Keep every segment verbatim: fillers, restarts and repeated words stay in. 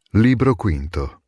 Libro quinto.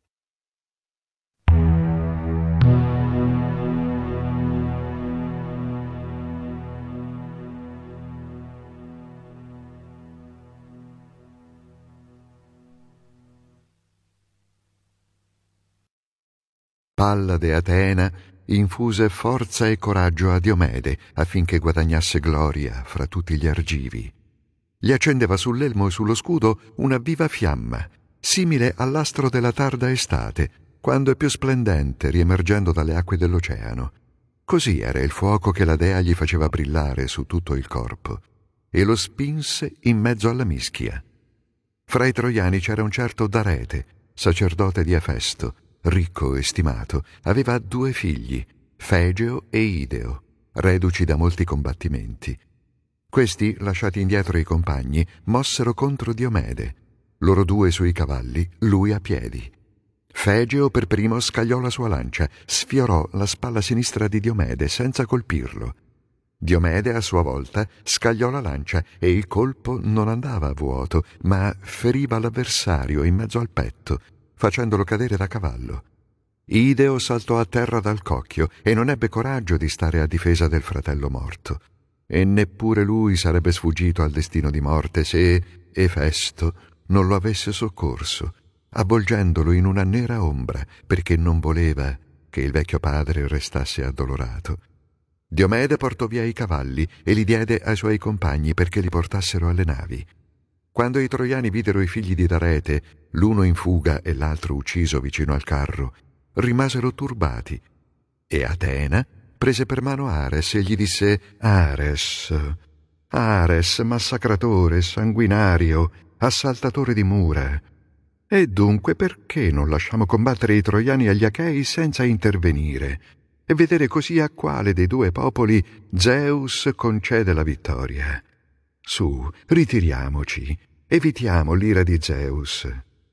Pallade Atena infuse forza e coraggio a Diomede affinché guadagnasse gloria fra tutti gli argivi. Gli accendeva sull'elmo e sullo scudo una viva fiamma, simile all'astro della tarda estate, quando è più splendente riemergendo dalle acque dell'oceano. Così era il fuoco che la dea gli faceva brillare su tutto il corpo, e lo spinse in mezzo alla mischia. Fra i troiani c'era un certo Darete, sacerdote di Efesto, ricco e stimato. Aveva due figli, Fegeo e Ideo, reduci da molti combattimenti. Questi, lasciati indietro i compagni, mossero contro Diomede, loro due sui cavalli, lui a piedi. Fegeo per primo scagliò la sua lancia, sfiorò la spalla sinistra di Diomede senza colpirlo. Diomede, a sua volta, scagliò la lancia e il colpo non andava a vuoto, ma feriva l'avversario in mezzo al petto, facendolo cadere da cavallo. Ideo saltò a terra dal cocchio e non ebbe coraggio di stare a difesa del fratello morto. E neppure lui sarebbe sfuggito al destino di morte se Efesto non lo avesse soccorso, avvolgendolo in una nera ombra, perché non voleva che il vecchio padre restasse addolorato. Diomede portò via i cavalli e li diede ai suoi compagni perché li portassero alle navi. Quando i troiani videro i figli di Darete, l'uno in fuga e l'altro ucciso vicino al carro, rimasero turbati. E Atena prese per mano Ares e gli disse: Ares, Ares, massacratore, sanguinario, assaltatore di mura. E dunque perché non lasciamo combattere i troiani agli Achei senza intervenire e vedere così a quale dei due popoli Zeus concede la vittoria? Su, ritiriamoci, evitiamo l'ira di Zeus.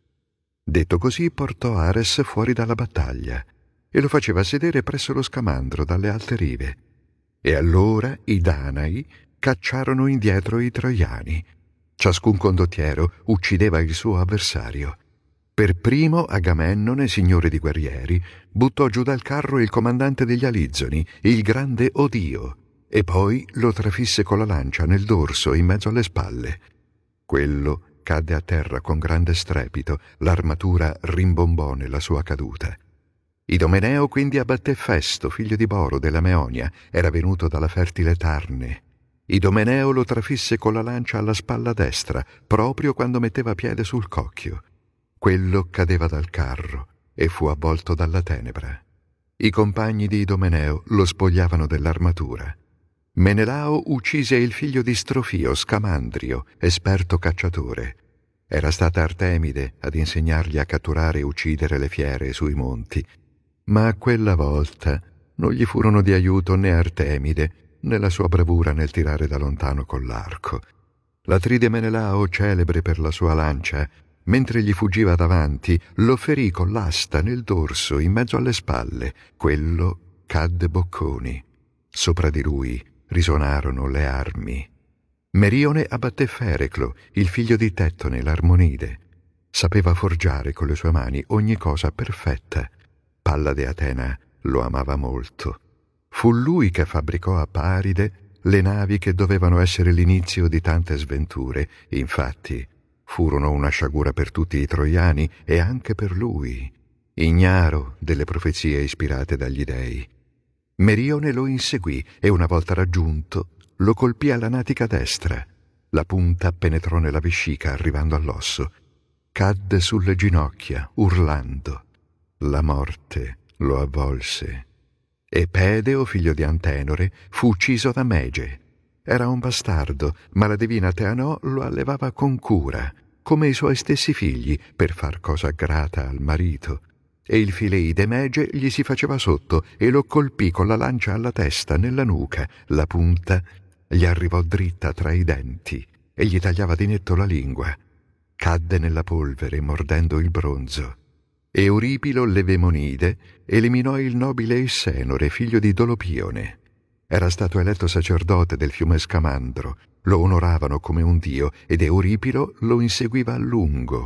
Detto così, portò Ares fuori dalla battaglia e lo faceva sedere presso lo scamandro dalle alte rive. E allora i Danai cacciarono indietro i troiani. Ciascun condottiero uccideva il suo avversario. Per primo Agamennone, signore di guerrieri, buttò giù dal carro il comandante degli Alizzoni, il grande Odio, e poi lo trafisse con la lancia nel dorso in mezzo alle spalle. Quello cadde a terra con grande strepito, l'armatura rimbombò nella sua caduta. Idomeneo quindi abbatté Festo, figlio di Boro della Meonia, era venuto dalla fertile Tarne. Idomeneo lo trafisse con la lancia alla spalla destra, proprio quando metteva piede sul cocchio. Quello cadeva dal carro e fu avvolto dalla tenebra. I compagni di Idomeneo lo spogliavano dell'armatura. Menelao uccise il figlio di Strofio, Scamandrio, esperto cacciatore. Era stata Artemide ad insegnargli a catturare e uccidere le fiere sui monti. Ma quella volta non gli furono di aiuto né Artemide né la sua bravura nel tirare da lontano con l'arco. L'Atride Menelao, celebre per la sua lancia, mentre gli fuggiva davanti, lo ferì con l'asta nel dorso in mezzo alle spalle. Quello cadde bocconi. Sopra di lui risuonarono le armi. Merione abbatté Fereclo, il figlio di Tettone, l'Armonide. Sapeva forgiare con le sue mani ogni cosa perfetta. Pallade Atena lo amava molto. Fu lui che fabbricò a Paride le navi che dovevano essere l'inizio di tante sventure. Infatti, furono una sciagura per tutti i troiani e anche per lui, ignaro delle profezie ispirate dagli dei. Merione lo inseguì e una volta raggiunto lo colpì alla natica destra. La punta penetrò nella vescica arrivando all'osso. Cadde sulle ginocchia, urlando. La morte lo avvolse. E Pedeo, figlio di Antenore, fu ucciso da Mege. Era un bastardo, ma la divina Teanò lo allevava con cura, come i suoi stessi figli, per far cosa grata al marito. E il Fileide Mege gli si faceva sotto e lo colpì con la lancia alla testa, nella nuca. La punta gli arrivò dritta tra i denti e gli tagliava di netto la lingua. Cadde nella polvere, mordendo il bronzo. Euripilo l'Evemonide eliminò il nobile Essenore, figlio di Dolopione. Era stato eletto sacerdote del fiume Scamandro, lo onoravano come un dio ed Euripilo lo inseguiva a lungo.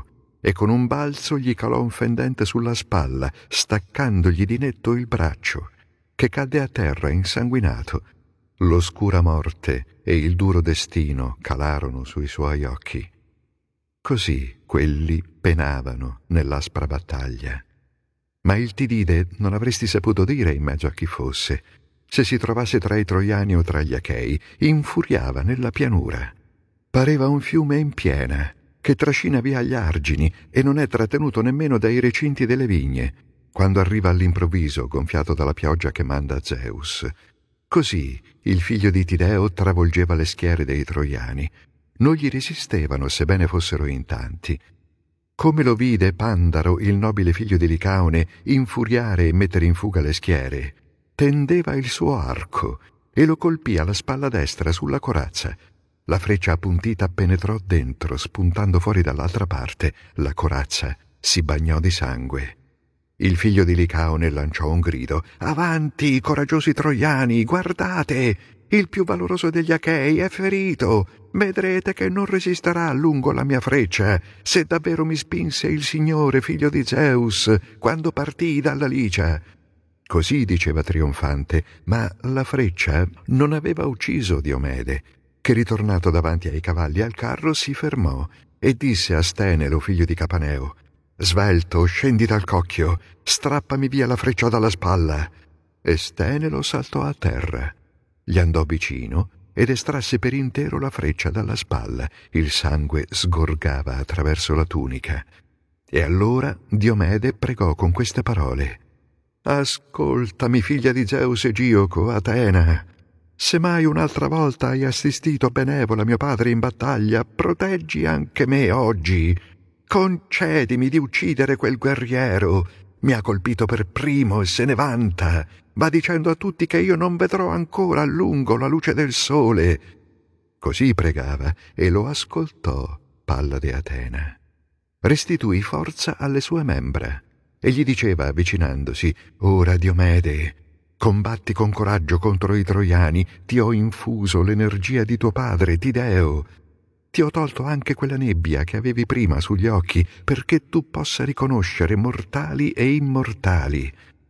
e con un balzo gli calò un fendente sulla spalla, staccandogli di netto il braccio, che cadde a terra insanguinato. L'oscura morte e il duro destino calarono sui suoi occhi. Così quelli penavano nell'aspra battaglia. Ma il Tidide non avresti saputo dire in mezzo a chi fosse. Se si trovasse tra i Troiani o tra gli Achei, infuriava nella pianura. Pareva un fiume in piena, che trascina via gli argini e non è trattenuto nemmeno dai recinti delle vigne, quando arriva all'improvviso, gonfiato dalla pioggia che manda Zeus. Così il figlio di Tideo travolgeva le schiere dei Troiani. Non gli resistevano, sebbene fossero in tanti. Come lo vide Pandaro, il nobile figlio di Licaone, infuriare e mettere in fuga le schiere, tendeva il suo arco e lo colpì alla spalla destra sulla corazza. La freccia appuntita penetrò dentro, spuntando fuori dall'altra parte. La corazza si bagnò di sangue. Il figlio di Licaone lanciò un grido. «Avanti, coraggiosi troiani, guardate! Il più valoroso degli Achei è ferito! Vedrete che non resisterà a lungo la mia freccia, se davvero mi spinse il Signore, figlio di Zeus, quando partii dalla Licia!» Così diceva trionfante, ma la freccia non aveva ucciso Diomede, che ritornato davanti ai cavalli al carro si fermò e disse a Stenelo, figlio di Capaneo: «Svelto, scendi dal cocchio, strappami via la freccia dalla spalla!» E Stenelo saltò a terra, gli andò vicino ed estrasse per intero la freccia dalla spalla. Il sangue sgorgava attraverso la tunica. E allora Diomede pregò con queste parole: «Ascoltami, figlia di Zeus e Gioco, Atena. Se mai un'altra volta hai assistito benevola mio padre in battaglia, proteggi anche me oggi. Concedimi di uccidere quel guerriero. Mi ha colpito per primo e se ne vanta. Va dicendo a tutti che io non vedrò ancora a lungo la luce del sole». Così pregava e lo ascoltò Pallade Atena. Restituì forza alle sue membra e gli diceva avvicinandosi: «Ora, Diomede, combatti con coraggio contro i Troiani, ti ho infuso l'energia di tuo padre Tideo. Ti ho tolto anche quella nebbia che avevi prima sugli occhi, perché tu possa riconoscere mortali e immortali.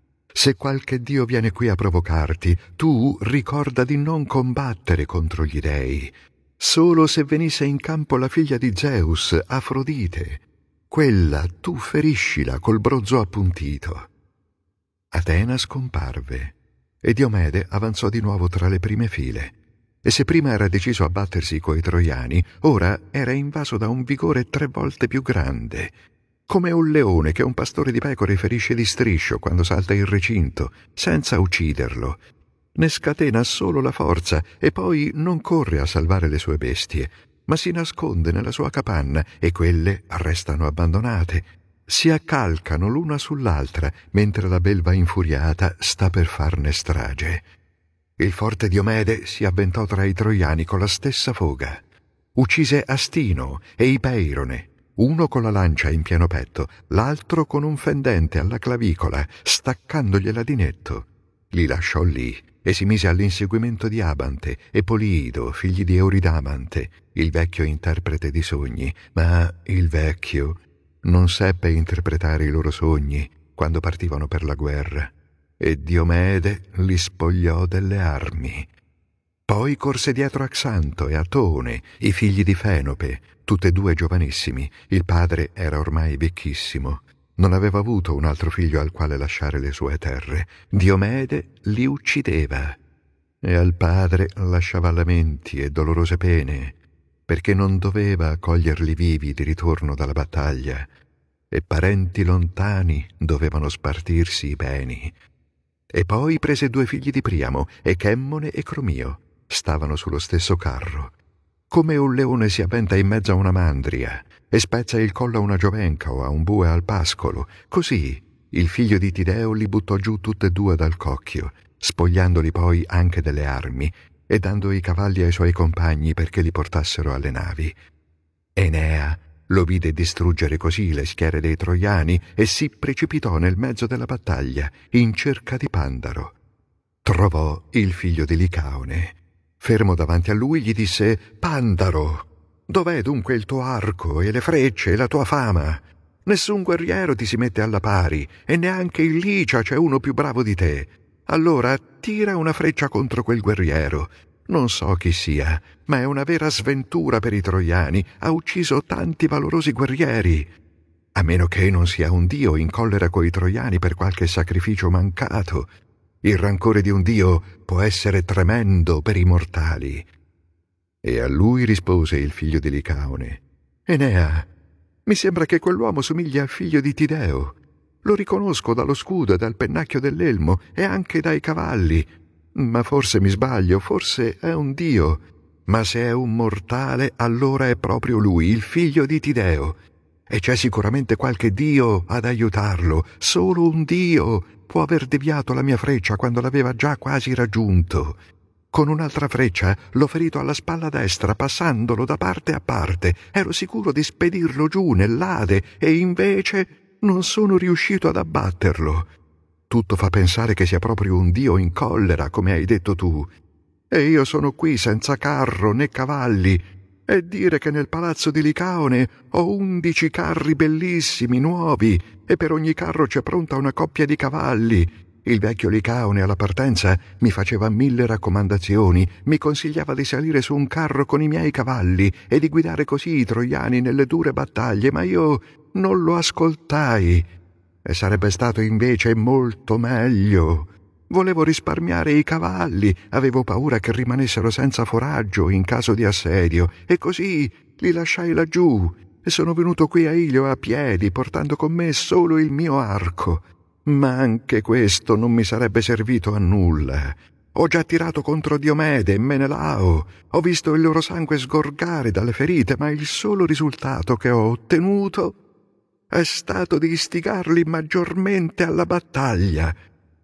Se qualche dio viene qui a provocarti, tu ricorda di non combattere contro gli dei. Solo se venisse in campo la figlia di Zeus, Afrodite, quella tu feriscila col bronzo appuntito». Atena scomparve e Diomede avanzò di nuovo tra le prime file. E se prima era deciso a battersi coi Troiani, ora era invaso da un vigore tre volte più grande, come un leone che un pastore di pecore ferisce di striscio quando salta il recinto, senza ucciderlo. Ne scatena solo la forza e poi non corre a salvare le sue bestie, ma si nasconde nella sua capanna e quelle restano abbandonate. Si accalcano l'una sull'altra mentre la belva infuriata sta per farne strage. Il forte Diomede si avventò tra i Troiani con la stessa foga. Uccise Astino e Ipeirone, uno con la lancia in pieno petto, l'altro con un fendente alla clavicola, staccandogliela di netto. Li lasciò lì e si mise all'inseguimento di Abante e Poliido, figli di Euridamante, il vecchio interprete di sogni. Ma il vecchio non seppe interpretare i loro sogni quando partivano per la guerra, e Diomede li spogliò delle armi. Poi corse dietro a Xanto e a Tone, i figli di Fenope, tutte e due giovanissimi. Il padre era ormai vecchissimo. Non aveva avuto un altro figlio al quale lasciare le sue terre. Diomede li uccideva e al padre lasciava lamenti e dolorose pene, perché non doveva accoglierli vivi di ritorno dalla battaglia, e parenti lontani dovevano spartirsi i beni. E poi prese due figli di Priamo, Echemmone e Cromio. Stavano sullo stesso carro. Come un leone si avventa in mezzo a una mandria e spezza il collo a una giovenca o a un bue al pascolo, così il figlio di Tideo li buttò giù tutte e due dal cocchio, spogliandoli poi anche delle armi e dando i cavalli ai suoi compagni perché li portassero alle navi. Enea lo vide distruggere così le schiere dei Troiani e si precipitò nel mezzo della battaglia in cerca di Pandaro. Trovò il figlio di Licaone. Fermo davanti a lui gli disse: «Pandaro, dov'è dunque il tuo arco e le frecce e la tua fama? Nessun guerriero ti si mette alla pari, e neanche in Licia c'è uno più bravo di te. Allora tira una freccia contro quel guerriero. Non so chi sia, ma è una vera sventura per i troiani. Ha ucciso tanti valorosi guerrieri. A meno che non sia un dio in collera coi troiani per qualche sacrificio mancato. Il rancore di un dio può essere tremendo per i mortali. E a lui rispose il figlio di Licaone: Enea, mi sembra che quell'uomo somiglia al figlio di Tideo. Lo riconosco dallo scudo e dal pennacchio dell'elmo e anche dai cavalli. Ma forse mi sbaglio, forse è un dio. Ma se è un mortale, allora è proprio lui, il figlio di Tideo. E c'è sicuramente qualche dio ad aiutarlo. Solo un dio può aver deviato la mia freccia quando l'aveva già quasi raggiunto. Con un'altra freccia l'ho ferito alla spalla destra, passandolo da parte a parte. Ero sicuro di spedirlo giù nell'Ade e invece non sono riuscito ad abbatterlo. Tutto fa pensare che sia proprio un dio in collera, come hai detto tu. E io sono qui senza carro né cavalli, e dire che nel palazzo di Licaone ho undici carri bellissimi, nuovi, e per ogni carro c'è pronta una coppia di cavalli. Il vecchio Licaone alla partenza mi faceva mille raccomandazioni, mi consigliava di salire su un carro con i miei cavalli e di guidare così i troiani nelle dure battaglie, ma io non lo ascoltai. E sarebbe stato invece molto meglio. Volevo risparmiare i cavalli, avevo paura che rimanessero senza foraggio in caso di assedio, e così li lasciai laggiù e sono venuto qui a Ilio a piedi, portando con me solo il mio arco. Ma anche questo non mi sarebbe servito a nulla. Ho già tirato contro Diomede e Menelao, ho visto il loro sangue sgorgare dalle ferite, ma il solo risultato che ho ottenuto è stato di istigarli maggiormente alla battaglia.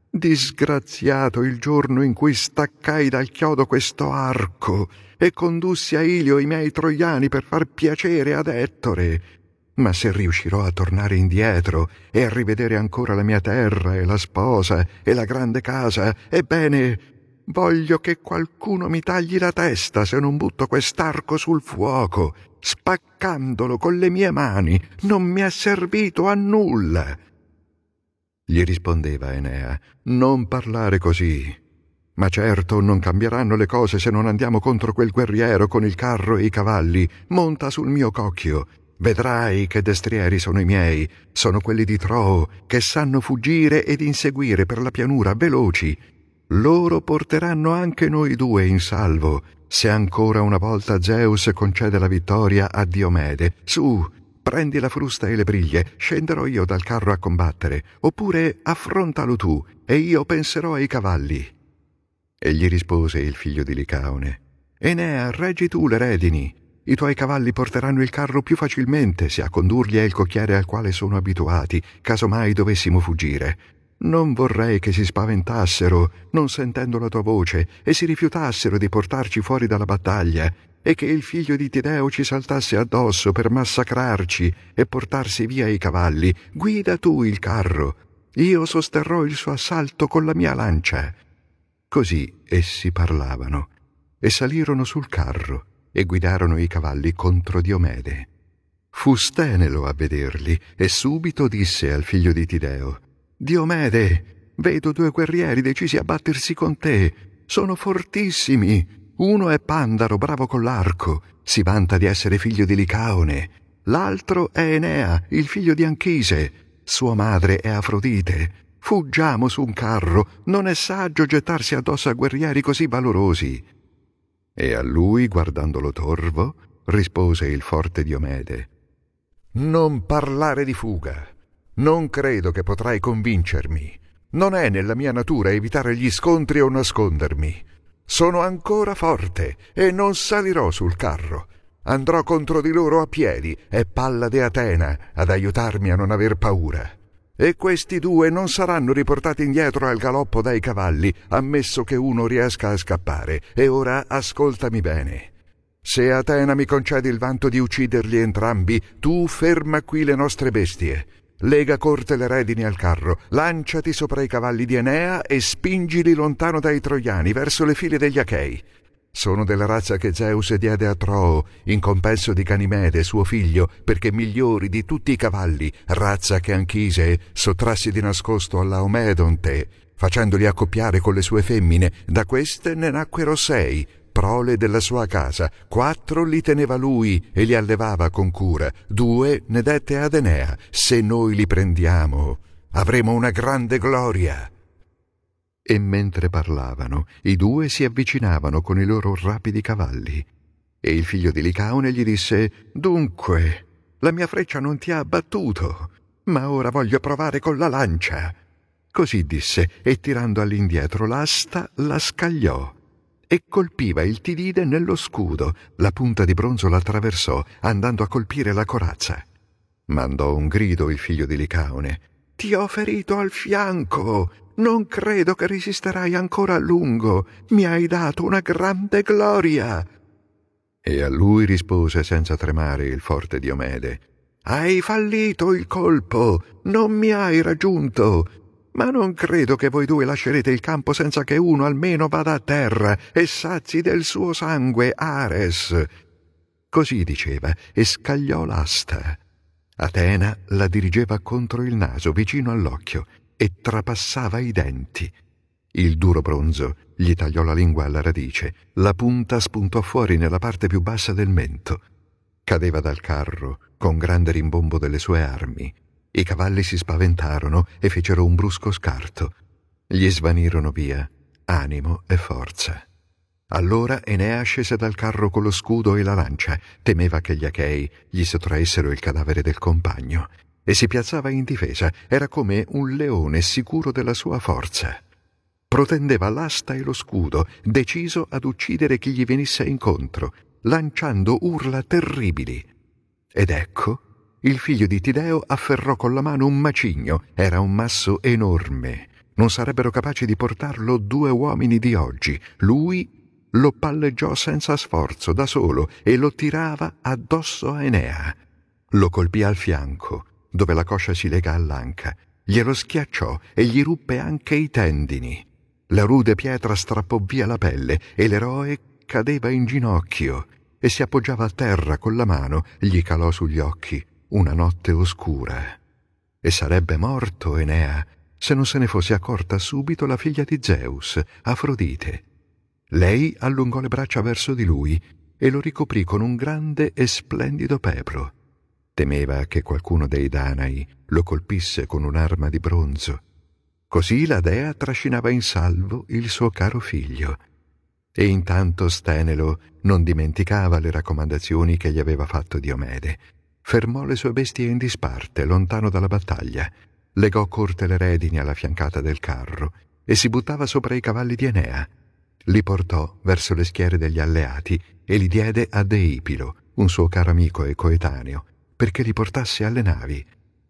Disgraziato il giorno in cui staccai dal chiodo questo arco e condussi a Ilio i miei troiani per far piacere ad Ettore. Ma se riuscirò a tornare indietro e a rivedere ancora la mia terra e la sposa e la grande casa, ebbene, voglio che qualcuno mi tagli la testa se non butto quest'arco sul fuoco, spaccandolo con le mie mani. Non mi è servito a nulla. Gli rispondeva Enea: non parlare così. Ma certo non cambieranno le cose se non andiamo contro quel guerriero con il carro e i cavalli. Monta sul mio cocchio. Vedrai che destrieri sono i miei, sono quelli di Troo, che sanno fuggire ed inseguire per la pianura, veloci. Loro porteranno anche noi due in salvo, se ancora una volta Zeus concede la vittoria a Diomede. Su, prendi la frusta e le briglie, scenderò io dal carro a combattere, oppure affrontalo tu, e io penserò ai cavalli. E gli rispose il figlio di Licaone: Enea, reggi tu le redini. I tuoi cavalli porteranno il carro più facilmente se a condurli è il cocchiere al quale sono abituati, caso mai dovessimo fuggire. Non vorrei che si spaventassero, non sentendo la tua voce, e si rifiutassero di portarci fuori dalla battaglia, e che il figlio di Tideo ci saltasse addosso per massacrarci e portarsi via i cavalli. Guida tu il carro, io sosterrò il suo assalto con la mia lancia. Così essi parlavano, e salirono sul carro, e guidarono i cavalli contro Diomede. Fu Stenelo a vederli, e subito disse al figlio di Tideo: Diomede, vedo due guerrieri decisi a battersi con te. Sono fortissimi. Uno è Pandaro, bravo con l'arco, si vanta di essere figlio di Licaone. L'altro è Enea, il figlio di Anchise. Sua madre è Afrodite. Fuggiamo su un carro, non è saggio gettarsi addosso a guerrieri così valorosi. E a lui, guardandolo torvo, rispose il forte Diomede: non parlare di fuga. Non credo che potrai convincermi. Non è nella mia natura evitare gli scontri o nascondermi. Sono ancora forte e non salirò sul carro. Andrò contro di loro a piedi, è Pallade Atena ad aiutarmi a non aver paura. E questi due non saranno riportati indietro al galoppo dai cavalli, ammesso che uno riesca a scappare. E ora ascoltami bene. Se Atena mi concede il vanto di ucciderli entrambi, tu ferma qui le nostre bestie. Lega corte le redini al carro, lanciati sopra i cavalli di Enea e spingili lontano dai troiani, verso le file degli Achei. Sono della razza che Zeus diede a Troo in compenso di Ganimede, suo figlio, perché migliori di tutti i cavalli, razza che Anchise sottrasse di nascosto alla Laomedonte, facendoli accoppiare con le sue femmine. Da queste ne nacquero sei, prole della sua casa. Quattro li teneva lui e li allevava con cura. Due ne dette ad Enea. Se noi li prendiamo, avremo una grande gloria. E mentre parlavano, i due si avvicinavano con i loro rapidi cavalli. E il figlio di Licaone gli disse: «Dunque, la mia freccia non ti ha abbattuto, ma ora voglio provare con la lancia». Così disse, e tirando all'indietro l'asta, la scagliò. E colpiva il Tidide nello scudo. La punta di bronzo l'attraversò, andando a colpire la corazza. Mandò un grido il figlio di Licaone: «Ti ho ferito al fianco! Non credo che resisterai ancora a lungo. Mi hai dato una grande gloria». E a lui rispose senza tremare il forte Diomede: «Hai fallito il colpo, non mi hai raggiunto. Ma non credo che voi due lascerete il campo senza che uno almeno vada a terra e sazi del suo sangue Ares». Così diceva e scagliò l'asta. Atena la dirigeva contro il naso, vicino all'occhio, e trapassava i denti. Il duro bronzo gli tagliò la lingua alla radice, la punta spuntò fuori nella parte più bassa del mento. Cadeva dal carro con grande rimbombo delle sue armi. I cavalli si spaventarono e fecero un brusco scarto. Gli svanirono via animo e forza. Allora Enea scese dal carro con lo scudo e la lancia. Temeva che gli Achei gli sottraessero il cadavere del compagno, e si piazzava in difesa. Era come un leone sicuro della sua forza. Protendeva l'asta e lo scudo, deciso ad uccidere chi gli venisse incontro, lanciando urla terribili. Ed ecco, il figlio di Tideo afferrò con la mano un macigno. Era un masso enorme. Non sarebbero capaci di portarlo due uomini di oggi. Lui lo palleggiò senza sforzo, da solo, e lo tirava addosso a Enea. Lo colpì al fianco, dove la coscia si lega all'anca. Glielo schiacciò e gli ruppe anche i tendini. La rude pietra strappò via la pelle e l'eroe cadeva in ginocchio e si appoggiava a terra con la mano. Gli calò sugli occhi una notte oscura. E sarebbe morto Enea se non se ne fosse accorta subito la figlia di Zeus, Afrodite. Lei allungò le braccia verso di lui e lo ricoprì con un grande e splendido peplo. Temeva che qualcuno dei Danai lo colpisse con un'arma di bronzo. Così la dea trascinava in salvo il suo caro figlio. E intanto Stenelo non dimenticava le raccomandazioni che gli aveva fatto Diomede. Fermò le sue bestie in disparte, lontano dalla battaglia. Legò corte le redini alla fiancata del carro e si buttava sopra i cavalli di Enea. Li portò verso le schiere degli alleati e li diede a Deipilo, un suo caro amico e coetaneo, perché li portasse alle navi.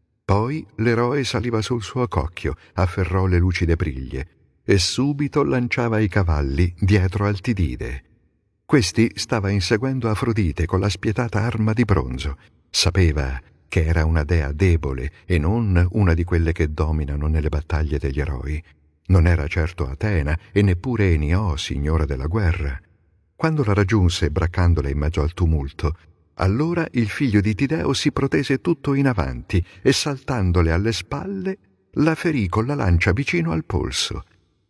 Poi l'eroe saliva sul suo cocchio, afferrò le lucide briglie e subito lanciava i cavalli dietro al Tidide. Questi stava inseguendo Afrodite con la spietata arma di bronzo. Sapeva che era una dea debole e non una di quelle che dominano nelle battaglie degli eroi. Non era certo Atena e neppure Enio, signora della guerra. Quando la raggiunse braccandole in mezzo al tumulto, allora il figlio di Tideo si protese tutto in avanti e, saltandole alle spalle, la ferì con la lancia vicino al polso.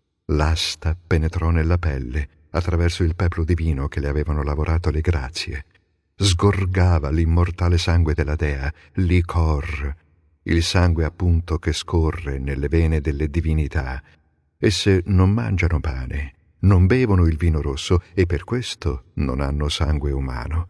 L'asta penetrò nella pelle attraverso il peplo divino che le avevano lavorato le grazie. Sgorgava l'immortale sangue della dea, l'icor, il sangue appunto che scorre nelle vene delle divinità. Esse non mangiano pane, non bevono il vino rosso e per questo non hanno sangue umano.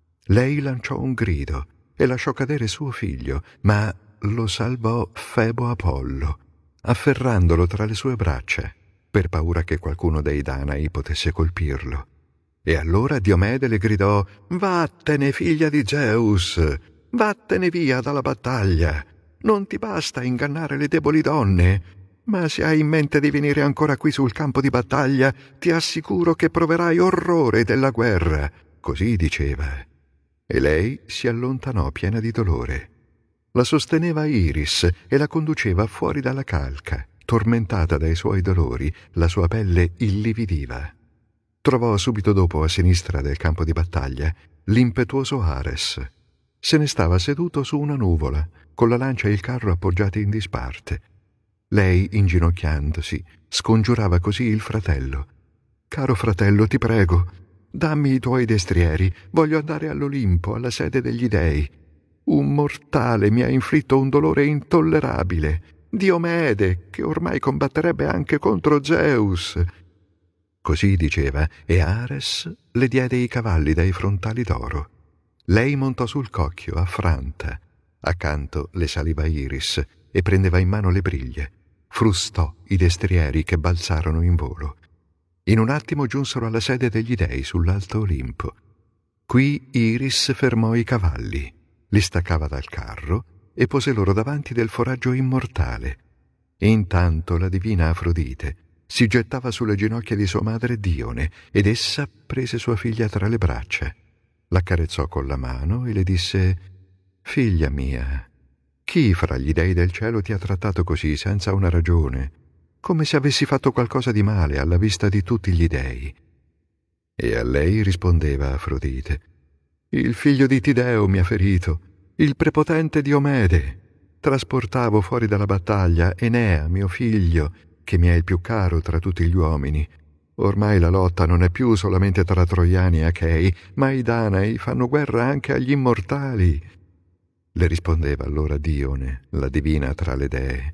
Lei lanciò un grido e lasciò cadere suo figlio, ma lo salvò Febo Apollo, afferrandolo tra le sue braccia, per paura che qualcuno dei Danai potesse colpirlo. E allora Diomede le gridò: «Vattene, figlia di Zeus! Vattene via dalla battaglia! Non ti basta ingannare le deboli donne? Ma se hai in mente di venire ancora qui sul campo di battaglia, ti assicuro che proverai orrore della guerra». Così diceva. E lei si allontanò piena di dolore. La sosteneva Iris e la conduceva fuori dalla calca. Tormentata dai suoi dolori, la sua pelle illividiva. trovò subito dopo, a sinistra del campo di battaglia, l'impetuoso Ares. Se ne stava seduto su una nuvola, con la lancia e il carro appoggiati in disparte. Lei, inginocchiandosi, scongiurava così il fratello. «Caro fratello, ti prego, dammi i tuoi destrieri, voglio andare all'Olimpo, alla sede degli dei. Un mortale mi ha inflitto un dolore intollerabile, Diomede, che ormai combatterebbe anche contro Zeus». Così diceva, e Ares le diede i cavalli dai frontali d'oro. Lei montò sul cocchio, affranta. Accanto le saliva Iris e prendeva in mano le briglie. Frustò i destrieri che balzarono in volo. In un attimo giunsero alla sede degli dei sull'alto Olimpo. Qui Iris fermò i cavalli, li staccava dal carro e pose loro davanti del foraggio immortale. Intanto la divina Afrodite si gettava sulle ginocchia di sua madre Dione ed essa prese sua figlia tra le braccia, l'accarezzò con la mano e le disse: «Figlia mia, chi fra gli dei del cielo ti ha trattato così senza una ragione, come se avessi fatto qualcosa di male alla vista di tutti gli dei?» E a lei rispondeva Afrodite: «Il figlio di Tideo mi ha ferito, il prepotente Diomede. Trasportavo fuori dalla battaglia Enea, mio figlio, che mi è il più caro tra tutti gli uomini. Ormai la lotta non è più solamente tra troiani e achei, ma i danai fanno guerra anche agli immortali». Le rispondeva allora Dione, la divina tra le dee: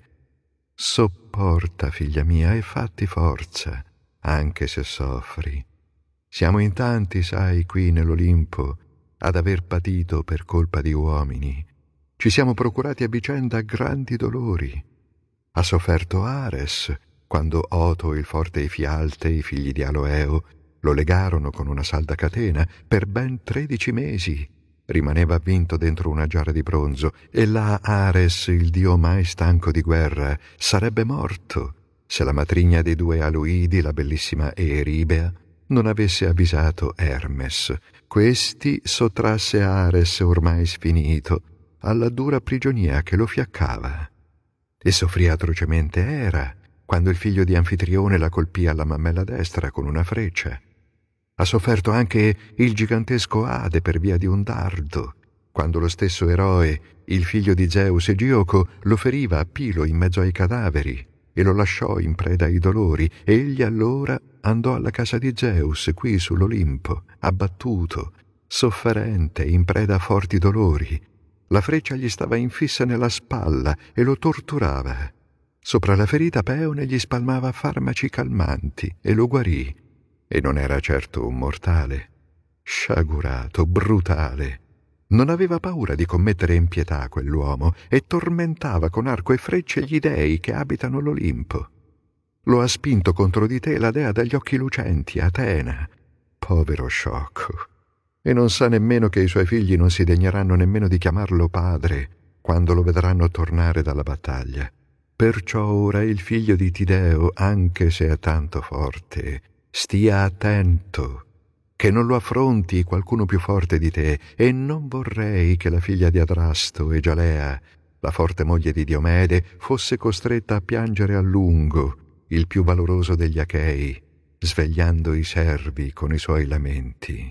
«Sopporta, figlia mia, e fatti forza, anche se soffri. Siamo in tanti, sai, qui nell'Olimpo, ad aver patito per colpa di uomini. Ci siamo procurati a vicenda grandi dolori. Ha sofferto Ares, quando Oto, il forte Efialte, i figli di Aloeo, lo legarono con una salda catena per ben tredici mesi. Rimaneva avvinto dentro una giara di bronzo, e là Ares, il dio mai stanco di guerra, sarebbe morto se la matrigna dei due Aloidi, la bellissima Eribea, non avesse avvisato Hermes. Questi sottrasse Ares, ormai sfinito, alla dura prigionia che lo fiaccava. E soffrì atrocemente Era, quando il figlio di Anfitrione la colpì alla mammella destra con una freccia. Ha sofferto anche il gigantesco Ade per via di un dardo, quando lo stesso eroe, il figlio di Zeus Egioco, lo feriva a Pilo in mezzo ai cadaveri e lo lasciò in preda ai dolori. Egli allora andò alla casa di Zeus, qui sull'Olimpo, abbattuto, sofferente, in preda a forti dolori. La freccia gli stava infissa nella spalla e lo torturava. Sopra la ferita Peone gli spalmava farmaci calmanti e lo guarì. E non era certo un mortale. Sciagurato, brutale. Non aveva paura di commettere impietà quell'uomo e tormentava con arco e frecce gli dei che abitano l'Olimpo. Lo ha spinto contro di te la dea dagli occhi lucenti, Atena. Povero sciocco. E non sa nemmeno che i suoi figli non si degneranno nemmeno di chiamarlo padre quando lo vedranno tornare dalla battaglia. Perciò ora il figlio di Tideo, anche se è tanto forte, stia attento, che non lo affronti qualcuno più forte di te, e non vorrei che la figlia di Adrasto, Egialea, la forte moglie di Diomede, fosse costretta a piangere a lungo il più valoroso degli Achei, svegliando i servi con i suoi lamenti.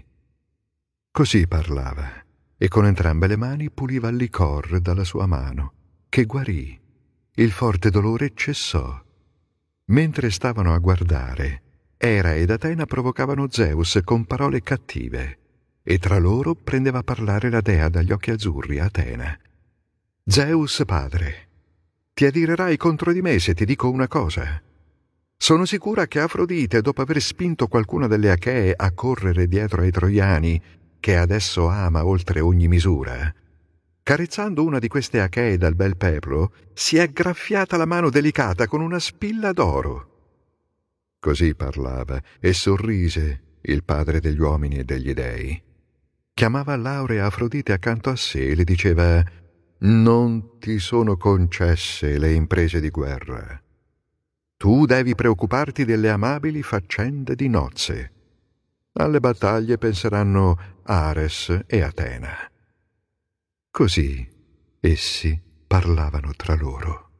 Così parlava, e con entrambe le mani puliva il licor dalla sua mano, che guarì. Il forte dolore cessò. Mentre stavano a guardare, Era ed Atena provocavano Zeus con parole cattive, e tra loro prendeva a parlare la dea dagli occhi azzurri, Atena. «Zeus padre, ti adirerai contro di me se ti dico una cosa. Sono sicura che Afrodite, dopo aver spinto qualcuna delle Achee a correre dietro ai Troiani, che adesso ama oltre ogni misura, carezzando una di queste Achee dal bel peplo, si è graffiata la mano delicata con una spilla d'oro». Così parlava e sorrise il padre degli uomini e degli dei. Chiamava l'aurea Afrodite accanto a sé e le diceva: «Non ti sono concesse le imprese di guerra. Tu devi preoccuparti delle amabili faccende di nozze. Alle battaglie penseranno Ares e Atena». Così essi parlavano tra loro.